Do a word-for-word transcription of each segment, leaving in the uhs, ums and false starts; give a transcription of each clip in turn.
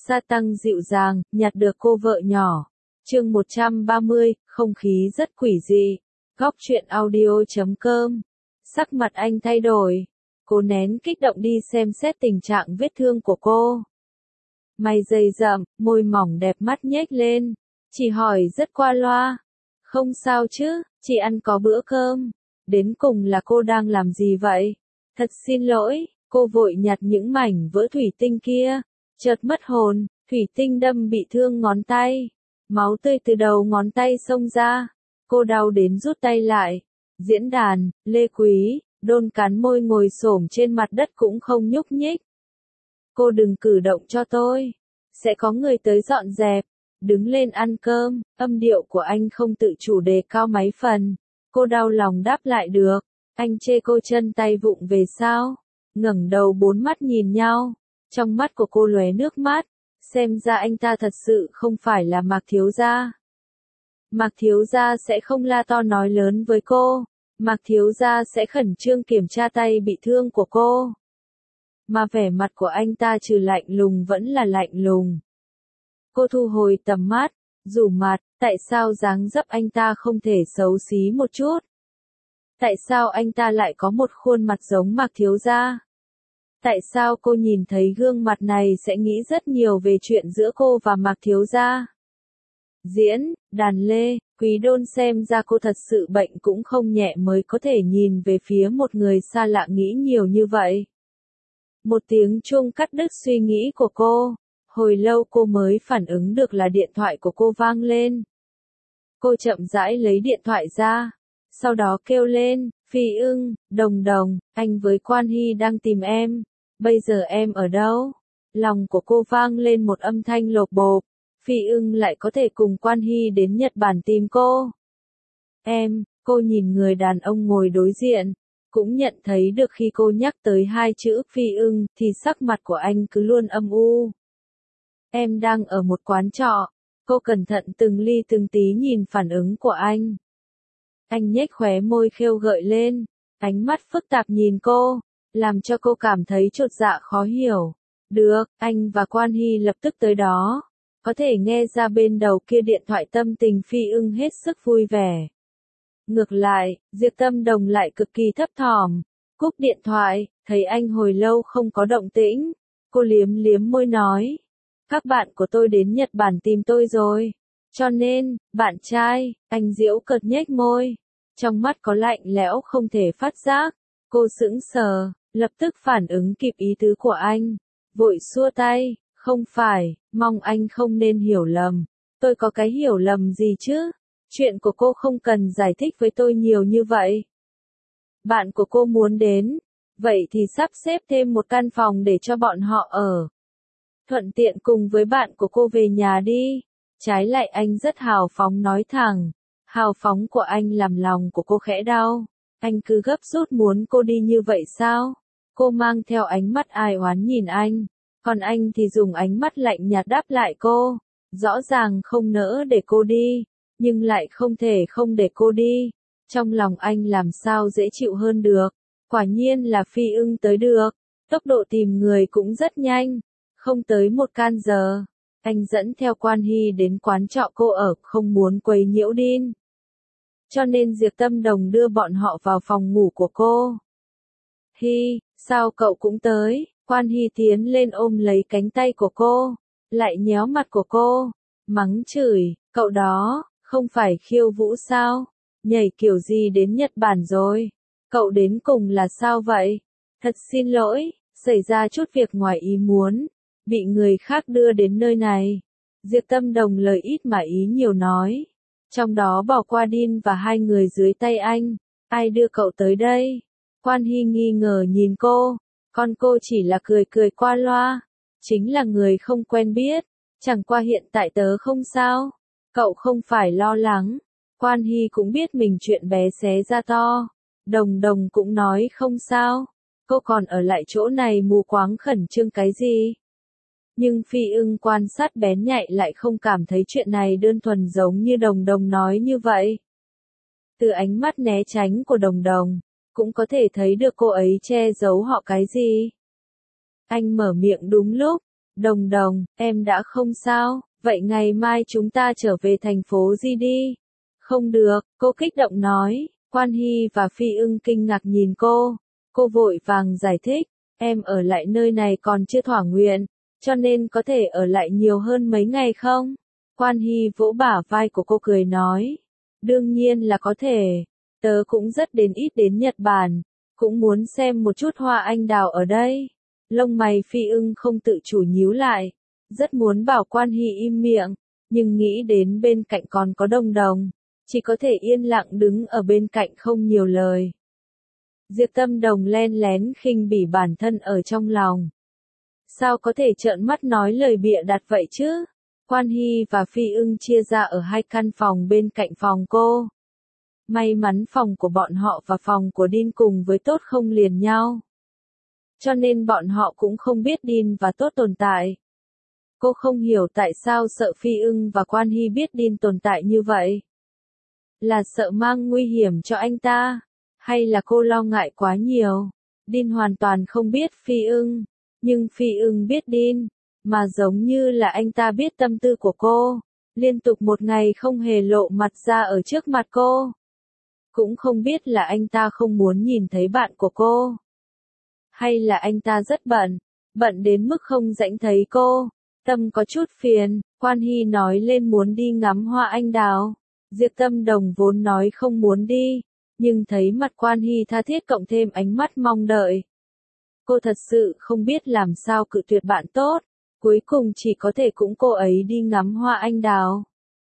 Sa tăng dịu dàng, nhặt được cô vợ nhỏ. Chương một trăm ba mươi, không khí rất quỷ dị. Góc truyện audio chấm com. Sắc mặt anh thay đổi. Cô nén kích động đi xem xét tình trạng vết thương của cô. Mày dày rậm, môi mỏng đẹp mắt nhếch lên. Chỉ hỏi rất qua loa. Không sao chứ, chị ăn có bữa cơm. Đến cùng là cô đang làm gì vậy? Thật xin lỗi, cô vội nhặt những mảnh vỡ thủy tinh kia. Chợt mất hồn, thủy tinh đâm bị thương ngón tay. Máu tươi từ đầu ngón tay xông ra. Cô đau đến rút tay lại. Diễn đàn, Lê Quý, đôn cắn môi ngồi xổm trên mặt đất cũng không nhúc nhích. Cô đừng cử động cho tôi. Sẽ có người tới dọn dẹp. Đứng lên ăn cơm, âm điệu của anh không tự chủ đề cao mấy phần. Cô đau lòng đáp lại được. Anh chê cô chân tay vụng về sao? Ngẩng đầu bốn mắt nhìn nhau. Trong mắt của cô lóe nước mắt. Xem ra anh ta thật sự không phải là Mạc thiếu gia. Mạc thiếu gia sẽ không la to nói lớn với cô. Mạc thiếu gia sẽ khẩn trương kiểm tra tay bị thương của cô. Mà vẻ mặt của anh ta trừ lạnh lùng vẫn là lạnh lùng. Cô thu hồi tầm mắt, rủ mặt, tại sao dáng dấp anh ta không thể xấu xí một chút? Tại sao anh ta lại có một khuôn mặt giống Mạc thiếu gia? Tại sao cô nhìn thấy gương mặt này sẽ nghĩ rất nhiều về chuyện giữa cô và Mạc thiếu gia? Diễn, đàn lê, Quý Đôn xem ra cô thật sự bệnh cũng không nhẹ mới có thể nhìn về phía một người xa lạ nghĩ nhiều như vậy. Một tiếng chuông cắt đứt suy nghĩ của cô. Hồi lâu cô mới phản ứng được là điện thoại của cô vang lên. Cô chậm rãi lấy điện thoại ra. Sau đó kêu lên, Phi ưng, Đồng Đồng, anh với Quan Hy đang tìm em. Bây giờ em ở đâu? Lòng của cô vang lên một âm thanh lộp bộp. Phi ưng lại có thể cùng Quan Hy đến Nhật Bản tìm cô. Em, cô nhìn người đàn ông ngồi đối diện. Cũng nhận thấy được khi cô nhắc tới hai chữ Phi ưng thì sắc mặt của anh cứ luôn âm u. Em đang ở một quán trọ. Cô cẩn thận từng ly từng tí nhìn phản ứng của anh. Anh nhếch khóe môi khêu gợi lên. Ánh mắt phức tạp nhìn cô. Làm cho cô cảm thấy chột dạ khó hiểu. Được, anh và Quan Hy lập tức tới đó. Có thể nghe ra bên đầu kia điện thoại tâm tình Phi ưng hết sức vui vẻ. Ngược lại, Diệp Tâm Đồng lại cực kỳ thấp thỏm. Cúp điện thoại, thấy anh hồi lâu không có động tĩnh. Cô liếm liếm môi nói. Các bạn của tôi đến Nhật Bản tìm tôi rồi. Cho nên, bạn trai, anh giễu cợt nhếch môi. Trong mắt có lạnh lẽo không thể phát giác. Cô sững sờ, lập tức phản ứng kịp ý tứ của anh. Vội xua tay, không phải, mong anh không nên hiểu lầm. Tôi có cái hiểu lầm gì chứ? Chuyện của cô không cần giải thích với tôi nhiều như vậy. Bạn của cô muốn đến, vậy thì sắp xếp thêm một căn phòng để cho bọn họ ở. Thuận tiện cùng với bạn của cô về nhà đi. Trái lại anh rất hào phóng nói thẳng. Hào phóng của anh làm lòng của cô khẽ đau. Anh cứ gấp rút muốn cô đi như vậy sao? Cô mang theo ánh mắt ai oán nhìn anh. Còn anh thì dùng ánh mắt lạnh nhạt đáp lại cô. Rõ ràng không nỡ để cô đi. Nhưng lại không thể không để cô đi. Trong lòng anh làm sao dễ chịu hơn được. Quả nhiên là Phi ưng tới được. Tốc độ tìm người cũng rất nhanh. Không tới một can giờ. Anh dẫn theo Quan Hy đến quán trọ cô ở, không muốn quấy nhiễu Đin. Cho nên Diệp Tâm Đồng đưa bọn họ vào phòng ngủ của cô. Hy, sao cậu cũng tới? Quan Hy tiến lên ôm lấy cánh tay của cô. Lại nhéo mặt của cô. Mắng chửi, cậu đó, không phải khiêu vũ sao? Nhảy kiểu gì đến Nhật Bản rồi? Cậu đến cùng là sao vậy? Thật xin lỗi, xảy ra chút việc ngoài ý muốn. Bị người khác đưa đến nơi này. Diệp Tâm Đồng lời ít mà ý nhiều nói. Trong đó bỏ qua Đin và hai người dưới tay anh. Ai đưa cậu tới đây? Quan Hy nghi ngờ nhìn cô. Còn cô chỉ là cười cười qua loa. Chính là người không quen biết. Chẳng qua hiện tại tớ không sao. Cậu không phải lo lắng. Quan Hy cũng biết mình chuyện bé xé ra to. Đồng Đồng cũng nói không sao. Cô còn ở lại chỗ này mù quáng khẩn trương cái gì? Nhưng Phi ưng quan sát bén nhạy lại không cảm thấy chuyện này đơn thuần giống như Đồng Đồng nói như vậy. Từ ánh mắt né tránh của Đồng Đồng, cũng có thể thấy được cô ấy che giấu họ cái gì. Anh mở miệng đúng lúc, Đồng đồng, em đã không sao, vậy ngày mai chúng ta trở về thành phố Di đi. Không được, cô kích động nói. Quan Hy và Phi Ưng kinh ngạc nhìn cô. Cô vội vàng giải thích, em ở lại nơi này còn chưa thỏa nguyện, cho nên có thể ở lại nhiều hơn mấy ngày không? Quan Hy vỗ bả vai của cô cười nói, đương nhiên là có thể, tớ cũng rất đến ít đến Nhật Bản, cũng muốn xem một chút hoa anh đào ở đây. Lông mày Phi Ưng không tự chủ nhíu lại, rất muốn bảo Quan Hy im miệng, nhưng nghĩ đến bên cạnh còn có Đồng Đồng, chỉ có thể yên lặng đứng ở bên cạnh không nhiều lời. Diệp Tâm Đồng len lén khinh bỉ bản thân ở trong lòng. Sao có thể trợn mắt nói lời bịa đặt vậy chứ? Quan Hy và Phi Ưng chia ra ở hai căn phòng bên cạnh phòng cô. May mắn phòng của bọn họ và phòng của Đin cùng với Tốt không liền nhau. Cho nên bọn họ cũng không biết Đin và Tốt tồn tại. Cô không hiểu tại sao sợ Phi Ưng và Quan Hy biết Đin tồn tại như vậy. Là sợ mang nguy hiểm cho anh ta, hay là cô lo ngại quá nhiều? Đin hoàn toàn không biết Phi Ưng, nhưng Phi Ưng biết Đin, mà giống như là anh ta biết tâm tư của cô, liên tục một ngày không hề lộ mặt ra ở trước mặt cô. Cũng không biết là anh ta không muốn nhìn thấy bạn của cô, hay là anh ta rất bận, bận đến mức không rảnh thấy cô. Tâm có chút phiền, Quan Hy nói lên muốn đi ngắm hoa anh đào. Diệp Tâm Đồng vốn nói không muốn đi, nhưng thấy mặt Quan Hy tha thiết cộng thêm ánh mắt mong đợi. Cô thật sự không biết làm sao cự tuyệt bạn tốt, cuối cùng chỉ có thể cũng cô ấy đi ngắm hoa anh đào.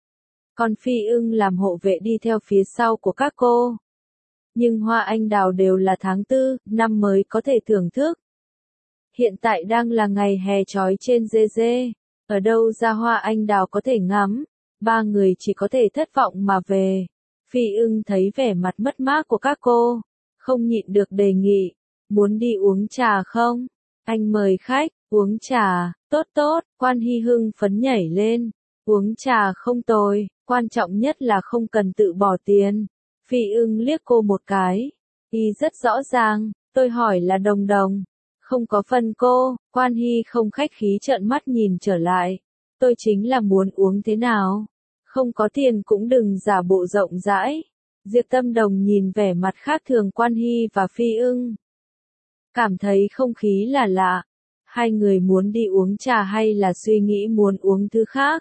Còn Phi Ưng làm hộ vệ đi theo phía sau của các cô. Nhưng hoa anh đào đều là tháng tư, năm mới có thể thưởng thức. Hiện tại đang là ngày hè chói trên dê dê, ở đâu ra hoa anh đào có thể ngắm, ba người chỉ có thể thất vọng mà về. Phi Ưng thấy vẻ mặt mất mát của các cô, không nhịn được đề nghị, muốn đi uống trà không? Anh mời khách, uống trà, tốt tốt, Quan Hy hưng phấn nhảy lên, uống trà không tồi, quan trọng nhất là không cần tự bỏ tiền. Phi Ưng liếc cô một cái, y rất rõ ràng, tôi hỏi là Đồng Đồng. Không có phần cô, Quan Hy không khách khí trợn mắt nhìn trở lại. Tôi chính là muốn uống thế nào? Không có tiền cũng đừng giả bộ rộng rãi. Diệp Tâm Đồng nhìn vẻ mặt khác thường Quan Hy và Phi Ưng. Cảm thấy không khí là lạ. Hai người muốn đi uống trà hay là suy nghĩ muốn uống thứ khác?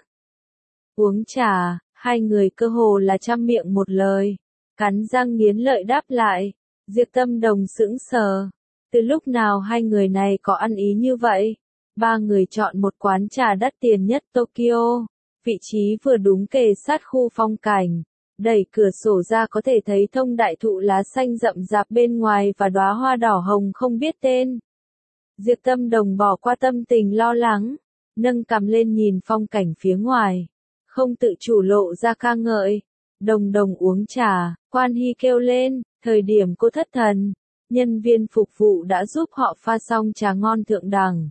Uống trà, hai người cơ hồ là trăm miệng một lời. Cắn răng nghiến lợi đáp lại. Diệp Tâm Đồng sững sờ. Từ lúc nào hai người này có ăn ý như vậy? Ba người chọn một quán trà đắt tiền nhất Tokyo. Vị trí vừa đúng kề sát khu phong cảnh. Đẩy cửa sổ ra có thể thấy thông đại thụ lá xanh rậm rạp bên ngoài và đóa hoa đỏ hồng không biết tên. Diệp Tâm Đồng bỏ qua tâm tình lo lắng, nâng cằm lên nhìn phong cảnh phía ngoài. Không tự chủ lộ ra ca ngợi. Đồng Đồng uống trà, Quan Hy kêu lên, thời điểm cô thất thần. Nhân viên phục vụ đã giúp họ pha xong trà ngon thượng đẳng.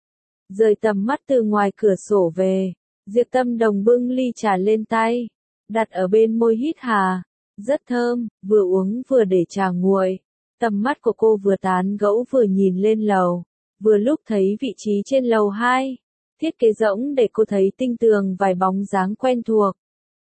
Rời tầm mắt từ ngoài cửa sổ về, Diệp Tâm Đồng bưng ly trà lên tay, đặt ở bên môi hít hà, rất thơm, vừa uống vừa để trà nguội. Tầm mắt của cô vừa tán gẫu vừa nhìn lên lầu, vừa lúc thấy vị trí trên lầu hai, thiết kế rỗng để cô thấy tinh tường vài bóng dáng quen thuộc.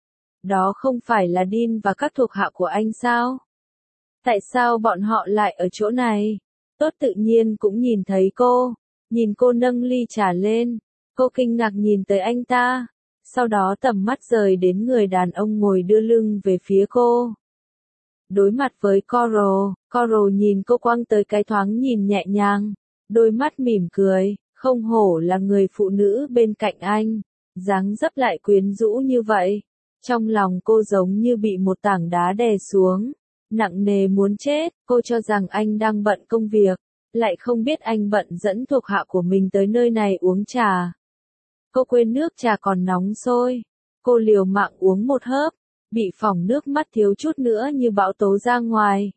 Đó không phải là Đin và các thuộc hạ của anh sao? Tại sao bọn họ lại ở chỗ này? Tốt tự nhiên cũng nhìn thấy cô, nhìn cô nâng ly trà lên, cô kinh ngạc nhìn tới anh ta, sau đó tầm mắt rời đến người đàn ông ngồi đưa lưng về phía cô. Đối mặt với Coral, Coral nhìn cô quăng tới cái thoáng nhìn nhẹ nhàng, đôi mắt mỉm cười, không hổ là người phụ nữ bên cạnh anh, dáng dấp lại quyến rũ như vậy. Trong lòng cô giống như bị một tảng đá đè xuống. Nặng nề muốn chết, cô cho rằng anh đang bận công việc, lại không biết anh bận dẫn thuộc hạ của mình tới nơi này uống trà. Cô quên nước trà còn nóng sôi, cô liều mạng uống một hớp, bị phỏng nước mắt thiếu chút nữa như bão tố ra ngoài.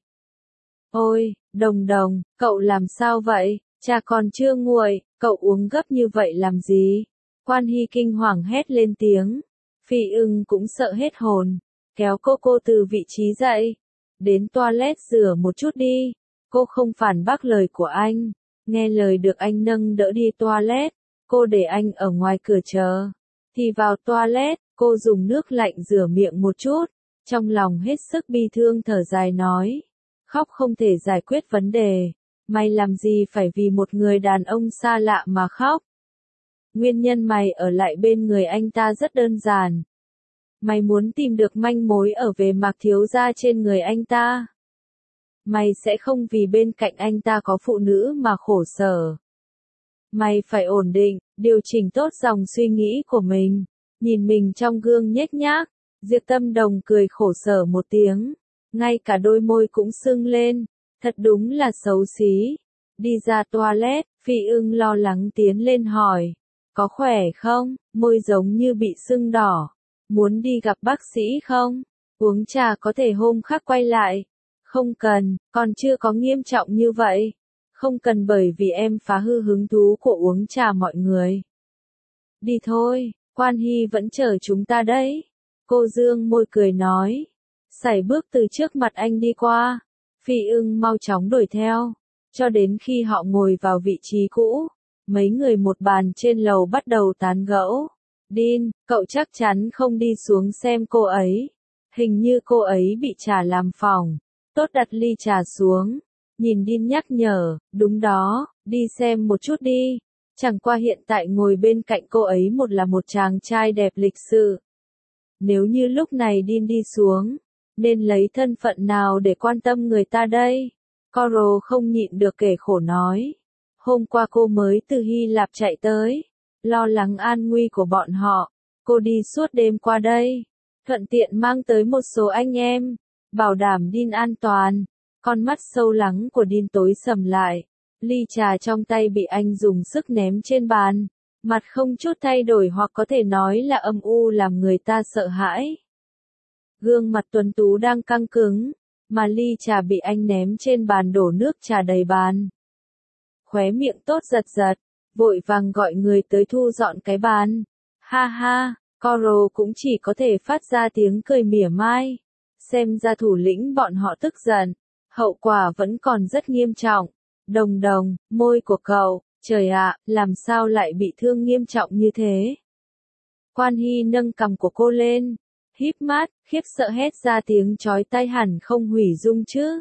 Ôi, Đồng Đồng, cậu làm sao vậy, trà còn chưa nguội, cậu uống gấp như vậy làm gì? Quan Hy kinh hoàng hét lên tiếng, Phi Ưng cũng sợ hết hồn, kéo cô cô từ vị trí dậy. Đến toilet rửa một chút đi. Cô không phản bác lời của anh. Nghe lời được anh nâng đỡ đi toilet. cô để anh ở ngoài cửa chờ. Thì vào toilet, cô dùng nước lạnh rửa miệng một chút, trong lòng hết sức bi thương thở dài nói. Khóc không thể giải quyết vấn đề, mày làm gì phải vì một người đàn ông xa lạ mà khóc. Nguyên nhân mày ở lại bên người anh ta rất đơn giản. Mày muốn tìm được manh mối ở về Mạc thiếu gia trên người anh ta. Mày sẽ không vì bên cạnh anh ta có phụ nữ mà khổ sở. Mày phải ổn định, điều chỉnh tốt dòng suy nghĩ của mình. Nhìn mình trong gương nhếch nhác, Diệp Tâm Đồng cười khổ sở một tiếng. Ngay cả đôi môi cũng sưng lên. Thật đúng là xấu xí. Đi ra toilet, Phi Ưng lo lắng tiến lên hỏi. Có khỏe không? Môi giống như bị sưng đỏ. Muốn đi gặp bác sĩ không? Uống trà có thể hôm khác quay lại. Không cần, còn chưa có nghiêm trọng như vậy. Không cần bởi vì em phá hư hứng thú của uống trà mọi người. Đi thôi, Quan Hy vẫn chờ chúng ta đấy. Cô dương môi cười nói. Sải bước từ trước mặt anh đi qua. Phi Ưng mau chóng đuổi theo. Cho đến khi họ ngồi vào vị trí cũ. Mấy người một bàn trên lầu bắt đầu tán gẫu. Dean, cậu chắc chắn không đi xuống xem cô ấy. Hình như cô ấy bị trà làm phỏng. Tốt đặt ly trà xuống. Nhìn Dean nhắc nhở, đúng đó, đi xem một chút đi. Chẳng qua hiện tại ngồi bên cạnh cô ấy một là một chàng trai đẹp lịch sự. Nếu như lúc này Dean đi xuống, nên lấy thân phận nào để quan tâm người ta đây? Coral không nhịn được kể khổ nói. Hôm qua cô mới từ Hy Lạp chạy tới, lo lắng an nguy của bọn họ. Cô đi suốt đêm qua đây, thuận tiện mang tới một số anh em, bảo đảm Dean an toàn. Con mắt sâu lắng của Dean tối sầm lại. Ly trà trong tay bị anh dùng sức ném trên bàn. Mặt không chút thay đổi hoặc có thể nói là âm u làm người ta sợ hãi. Gương mặt tuấn tú đang căng cứng, mà ly trà bị anh ném trên bàn đổ nước trà đầy bàn. Khóe miệng tốt giật giật, vội vàng gọi người tới thu dọn cái bàn. Ha ha, Coral cũng chỉ có thể phát ra tiếng cười mỉa mai. Xem ra thủ lĩnh bọn họ tức giận. Hậu quả vẫn còn rất nghiêm trọng. Đồng đồng, môi của cậu, trời ạ, làm sao lại bị thương nghiêm trọng như thế? Quan Hy nâng cằm của cô lên, híp mắt, khiếp sợ hét ra tiếng chói tai hẳn không hủy dung chứ.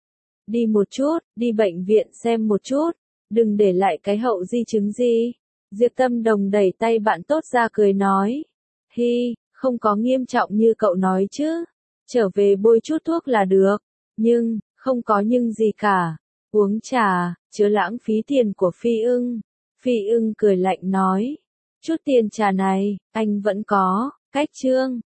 Đi một chút, đi bệnh viện xem một chút, đừng để lại cái hậu di chứng gì. Diệp Tâm Đồng đẩy tay bạn tốt ra cười nói. Hi, không có nghiêm trọng như cậu nói chứ. Trở về bôi chút thuốc là được. Nhưng, không có nhưng gì cả. Uống trà, chớ lãng phí tiền của Phi Ưng. Phi Ưng cười lạnh nói. Chút tiền trà này, anh vẫn có, cách trương.